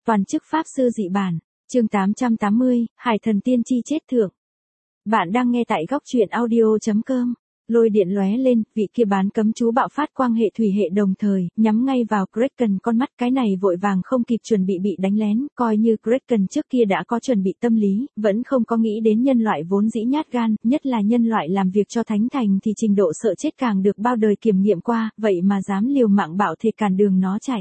Toàn chức Pháp Sư dị bản, chương 880, Hải thần tiên tri chết thượng. Bạn đang nghe tại góc truyện audio.com. Lôi điện lóe lên, vị kia bán cấm chú bạo phát quang hệ thủy hệ đồng thời, nhắm ngay vào Kraken con mắt, cái này vội vàng không kịp chuẩn bị đánh lén, coi như Kraken trước kia đã có chuẩn bị tâm lý, vẫn không có nghĩ đến nhân loại vốn dĩ nhát gan, nhất là nhân loại làm việc cho thánh thành thì trình độ sợ chết càng được bao đời kiểm nghiệm qua, vậy mà dám liều mạng bạo thể cản đường nó chạy.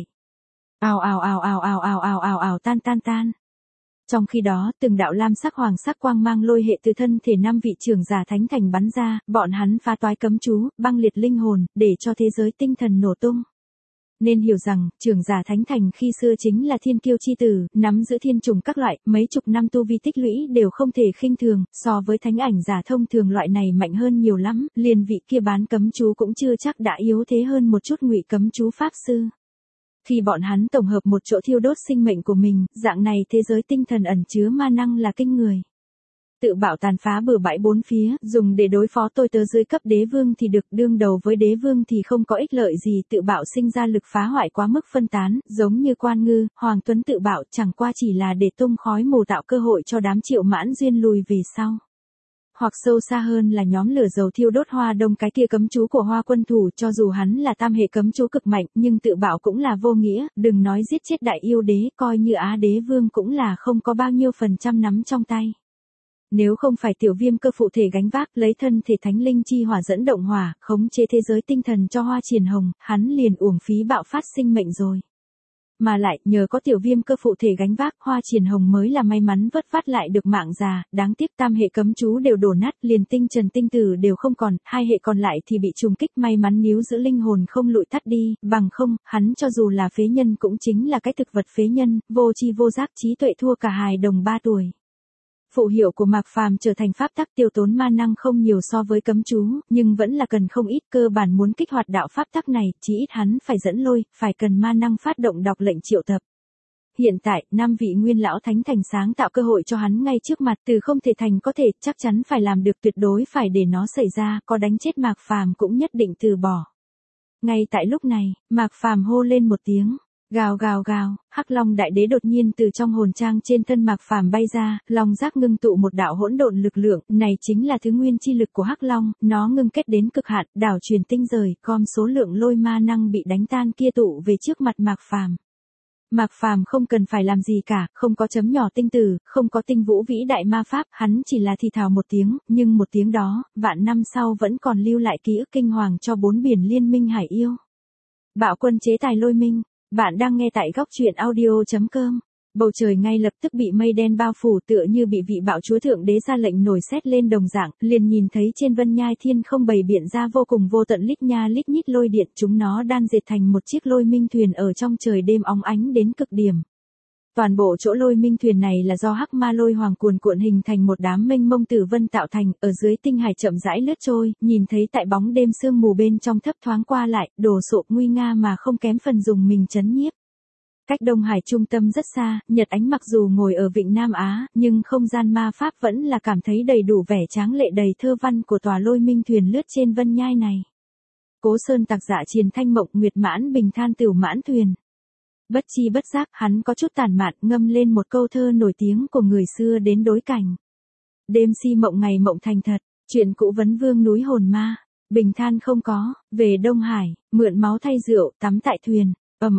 Ào ào ào ào ào ào ào ào ào tan. Trong khi đó, từng đạo lam sắc hoàng sắc quang mang lôi hệ từ thân thể 5 vị trưởng giả thánh thành bắn ra, bọn hắn phá toái cấm chú, băng liệt linh hồn, để cho thế giới tinh thần nổ tung. Nên hiểu rằng, trưởng giả thánh thành khi xưa chính là thiên kiêu chi tử, nắm giữ thiên trùng các loại, mấy chục năm tu vi tích lũy đều không thể khinh thường, so với thánh ảnh giả thông thường loại này mạnh hơn nhiều lắm, liền vị kia bán cấm chú cũng chưa chắc đã yếu thế hơn một chút ngụy cấm chú pháp sư. Khi bọn hắn tổng hợp một chỗ thiêu đốt sinh mệnh của mình, dạng này thế giới tinh thần ẩn chứa ma năng là kinh người. Tự bạo tàn phá bừa bãi bốn phía, dùng để đối phó tôi tớ dưới cấp đế vương thì được, đương đầu với đế vương thì không có ích lợi gì, tự bạo sinh ra lực phá hoại quá mức phân tán, giống như Quan Ngư, Hoàng Tuấn tự bạo chẳng qua chỉ là để tung khói mù tạo cơ hội cho đám Triệu Mãn Duyên lùi về sau. Hoặc sâu xa hơn là nhóm lửa dầu thiêu đốt Hoa Đông cái kia cấm chú của Hoa Quân Thủ, cho dù hắn là tam hệ cấm chú cực mạnh, nhưng tự bạo cũng là vô nghĩa, đừng nói giết chết đại yêu đế, coi như Á đế vương cũng là không có bao nhiêu phần trăm nắm trong tay. Nếu không phải tiểu viêm cơ phụ thể gánh vác, lấy thân thể thánh linh chi hỏa dẫn động hỏa, khống chế thế giới tinh thần cho Hoa Triển Hồng, hắn liền uổng phí bạo phát sinh mệnh rồi. Mà lại, nhờ có tiểu viêm cơ phụ thể gánh vác, Hoa Triển Hồng mới là may mắn vất vát lại được mạng già, đáng tiếc tam hệ cấm chú đều đổ nát, liền tinh trần tinh tử đều không còn, hai hệ còn lại thì bị trùng kích, may mắn níu giữ linh hồn không lụi tắt đi, bằng không, hắn cho dù là phế nhân cũng chính là cái thực vật phế nhân, vô tri vô giác, trí tuệ thua cả hài đồng 3 tuổi. Phụ hiệu của Mạc Phàm trở thành pháp tắc tiêu tốn ma năng không nhiều so với cấm chú, nhưng vẫn là cần không ít, cơ bản muốn kích hoạt đạo pháp tắc này, chí ít hắn phải dẫn lôi, phải cần ma năng phát động đọc lệnh triệu tập. Hiện tại, 5 vị nguyên lão thánh thành sáng tạo cơ hội cho hắn ngay trước mặt, từ không thể thành có thể, chắc chắn phải làm được, tuyệt đối phải để nó xảy ra, có đánh chết Mạc Phàm cũng nhất định từ bỏ. Ngay tại lúc này, Mạc Phàm hô lên một tiếng. Gào gào gào, Hắc Long đại đế đột nhiên từ trong hồn trang trên thân Mạc Phàm bay ra, long giác ngưng tụ một đạo hỗn độn lực lượng, này chính là thứ nguyên chi lực của Hắc Long, nó ngưng kết đến cực hạn, đảo truyền tinh rời, com số lượng lôi ma năng bị đánh tan kia tụ về trước mặt Mạc Phàm. Mạc Phàm không cần phải làm gì cả, không có chấm nhỏ tinh tử, không có tinh vũ vĩ đại ma pháp, hắn chỉ là thì thào một tiếng, nhưng một tiếng đó, vạn năm sau vẫn còn lưu lại ký ức kinh hoàng cho 4 biển liên minh hải yêu. Bạo quân chế tài lôi minh. Bạn đang nghe tại góc truyện audio.com. Bầu trời ngay lập tức bị mây đen bao phủ, tựa như bị vị bạo chúa thượng đế ra lệnh nổi sét lên đồng dạng, liền nhìn thấy trên vân nhai thiên không bày biện ra vô cùng vô tận lít nha lít nhít lôi điện, chúng nó đan dệt thành một chiếc lôi minh thuyền ở trong trời đêm óng ánh đến cực điểm. Toàn bộ chỗ lôi minh thuyền này là do hắc ma lôi hoàng cuồn cuộn hình thành một đám mênh mông tử vân tạo thành, ở dưới tinh hải chậm rãi lướt trôi, nhìn thấy tại bóng đêm sương mù bên trong thấp thoáng qua lại, đồ sộ nguy nga mà không kém phần dùng mình chấn nhiếp. Cách Đông Hải trung tâm rất xa, Nhật Ánh mặc dù ngồi ở vịnh Nam Á, nhưng không gian ma pháp vẫn là cảm thấy đầy đủ vẻ tráng lệ đầy thơ văn của tòa lôi minh thuyền lướt trên vân nhai này. Cố Sơn Tạc Dạ Triền Thanh Mộng Nguyệt Mãn Bình Than Tửu Mãn Thuyền. Bất chi bất giác, hắn có chút tản mạn, ngâm lên một câu thơ nổi tiếng của người xưa đến đối cảnh. Đêm si mộng ngày mộng thành thật, chuyện cũ vấn vương núi hồn ma, bình than không có, về Đông Hải, mượn máu thay rượu, tắm tại thuyền,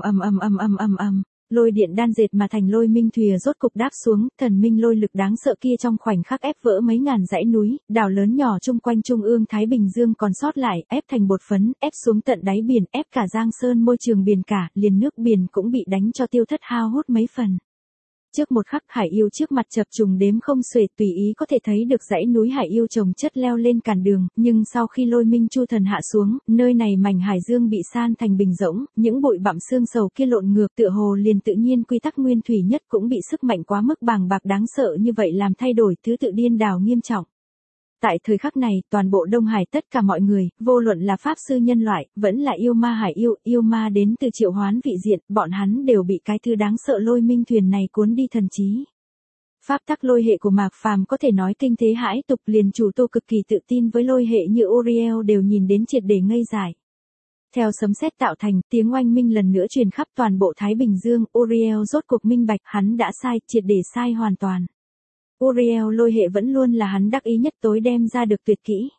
lôi điện đan dệt mà thành lôi minh thuyền rốt cục đáp xuống, thần minh lôi lực đáng sợ kia trong khoảnh khắc ép vỡ mấy ngàn dãy núi, đảo lớn nhỏ chung quanh trung ương Thái Bình Dương còn sót lại, ép thành bột phấn, ép xuống tận đáy biển, ép cả Giang Sơn môi trường biển cả, liền nước biển cũng bị đánh cho tiêu thất hao hút mấy phần. Trước một khắc hải yêu trước mặt chập trùng đếm không xuể, tùy ý có thể thấy được dãy núi hải yêu chồng chất leo lên cản đường, nhưng sau khi lôi minh chu thần hạ xuống, nơi này mảnh hải dương bị san thành bình rỗng, những bụi bặm xương sầu kia lộn ngược tựa hồ liền tự nhiên quy tắc nguyên thủy nhất cũng bị sức mạnh quá mức bàng bạc đáng sợ như vậy làm thay đổi thứ tự điên đảo nghiêm trọng. Tại thời khắc này, toàn bộ Đông Hải tất cả mọi người, vô luận là pháp sư nhân loại, vẫn là yêu ma hải yêu ma đến từ triệu hoán vị diện, bọn hắn đều bị cái thứ đáng sợ lôi minh thuyền này cuốn đi thần trí. Pháp tắc lôi hệ của Mạc Phàm có thể nói kinh thế hãi tục, liền chủ tu cực kỳ tự tin với lôi hệ như Uriel đều nhìn đến triệt để ngây dại. Theo sấm sét tạo thành, tiếng oanh minh lần nữa truyền khắp toàn bộ Thái Bình Dương, Uriel rốt cuộc minh bạch, hắn đã sai, triệt để sai hoàn toàn. Uriel lôi hệ vẫn luôn là hắn đắc ý nhất tối đem ra được tuyệt kỹ.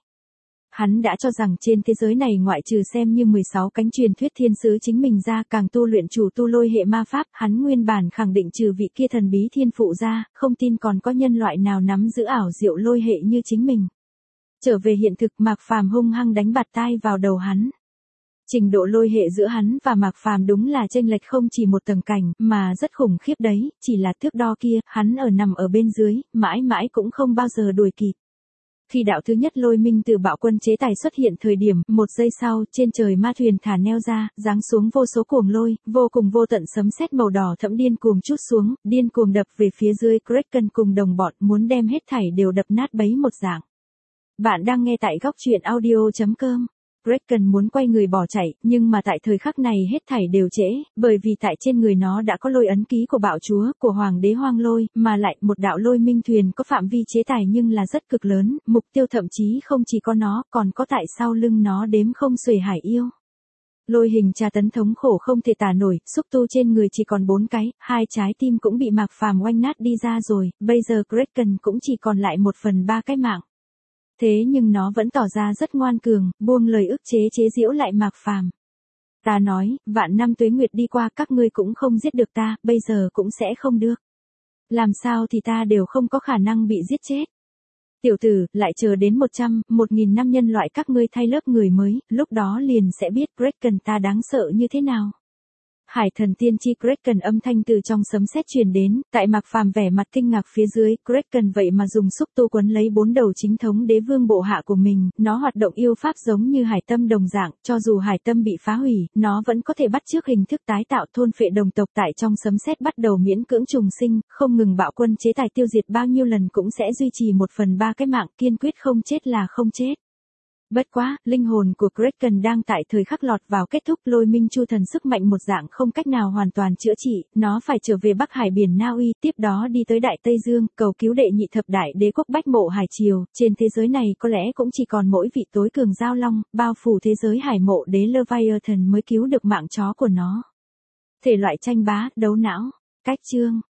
Hắn đã cho rằng trên thế giới này ngoại trừ xem như 16 cánh truyền thuyết thiên sứ chính mình ra càng tu luyện chủ tu lôi hệ ma pháp, hắn nguyên bản khẳng định trừ vị kia thần bí thiên phụ ra, không tin còn có nhân loại nào nắm giữ ảo diệu lôi hệ như chính mình. Trở về hiện thực, Mạc Phàm hung hăng đánh bạt tai vào đầu hắn. Trình độ lôi hệ giữa hắn và Mạc Phàm đúng là chênh lệch không chỉ một tầng cảnh, mà rất khủng khiếp đấy, chỉ là thước đo kia, hắn nằm ở bên dưới, mãi mãi cũng không bao giờ đuổi kịp. Khi đạo thứ nhất lôi minh từ bạo quân chế tài xuất hiện thời điểm, một giây sau, trên trời ma thuyền thả neo ra, giáng xuống vô số cuồng lôi, vô cùng vô tận sấm sét màu đỏ thẫm điên cuồng trút xuống, điên cuồng đập về phía dưới, Kraken cùng đồng bọn muốn đem hết thảy đều đập nát bấy một dạng. Bạn đang nghe tại góc truyện audio.com. Kraken muốn quay người bỏ chạy, nhưng mà tại thời khắc này hết thảy đều trễ, bởi vì tại trên người nó đã có lôi ấn ký của bạo chúa, của hoàng đế hoang lôi, mà lại một đạo lôi minh thuyền có phạm vi chế tài nhưng là rất cực lớn, mục tiêu thậm chí không chỉ có nó, còn có tại sau lưng nó đếm không xuể hải yêu. Lôi hình tra tấn thống khổ không thể tả nổi, xúc tu trên người chỉ còn 4 cái, 2 trái tim cũng bị Mạc Phàm oanh nát đi ra rồi, bây giờ Kraken cũng chỉ còn lại 1/3 cái mạng. Thế nhưng nó vẫn tỏ ra rất ngoan cường, buông lời ức chế giễu lại Mạc Phàm. Ta nói, vạn năm tuế nguyệt đi qua các ngươi cũng không giết được ta, bây giờ cũng sẽ không được. Làm sao thì ta đều không có khả năng bị giết chết. Tiểu tử, lại chờ đến 1.000 năm nhân loại các ngươi thay lớp người mới, lúc đó liền sẽ biết Kraken ta đáng sợ như thế nào. Hải thần tiên tri Kraken âm thanh từ trong sấm sét truyền đến, tại Mạc Phàm vẻ mặt kinh ngạc phía dưới, Kraken vậy mà dùng xúc tu quấn lấy 4 đầu chính thống đế vương bộ hạ của mình, nó hoạt động yêu pháp giống như hải tâm đồng dạng, cho dù hải tâm bị phá hủy, nó vẫn có thể bắt chước hình thức tái tạo thôn phệ đồng tộc tại trong sấm sét bắt đầu miễn cưỡng trùng sinh, không ngừng bạo quân chế tài tiêu diệt bao nhiêu lần cũng sẽ duy trì 1/3 cái mạng, kiên quyết không chết là không chết. Bất quá, linh hồn của Kraken đang tại thời khắc lọt vào kết thúc, lôi minh chu thần sức mạnh một dạng không cách nào hoàn toàn chữa trị, nó phải trở về Bắc Hải biển Na Uy, tiếp đó đi tới Đại Tây Dương, cầu cứu đệ nhị thập đại đế quốc Bách Mộ Hải Triều, trên thế giới này có lẽ cũng chỉ còn mỗi vị tối cường giao long, bao phủ thế giới hải mộ đế Leviathan mới cứu được mạng chó của nó. Thể loại tranh bá, đấu não, cách chương.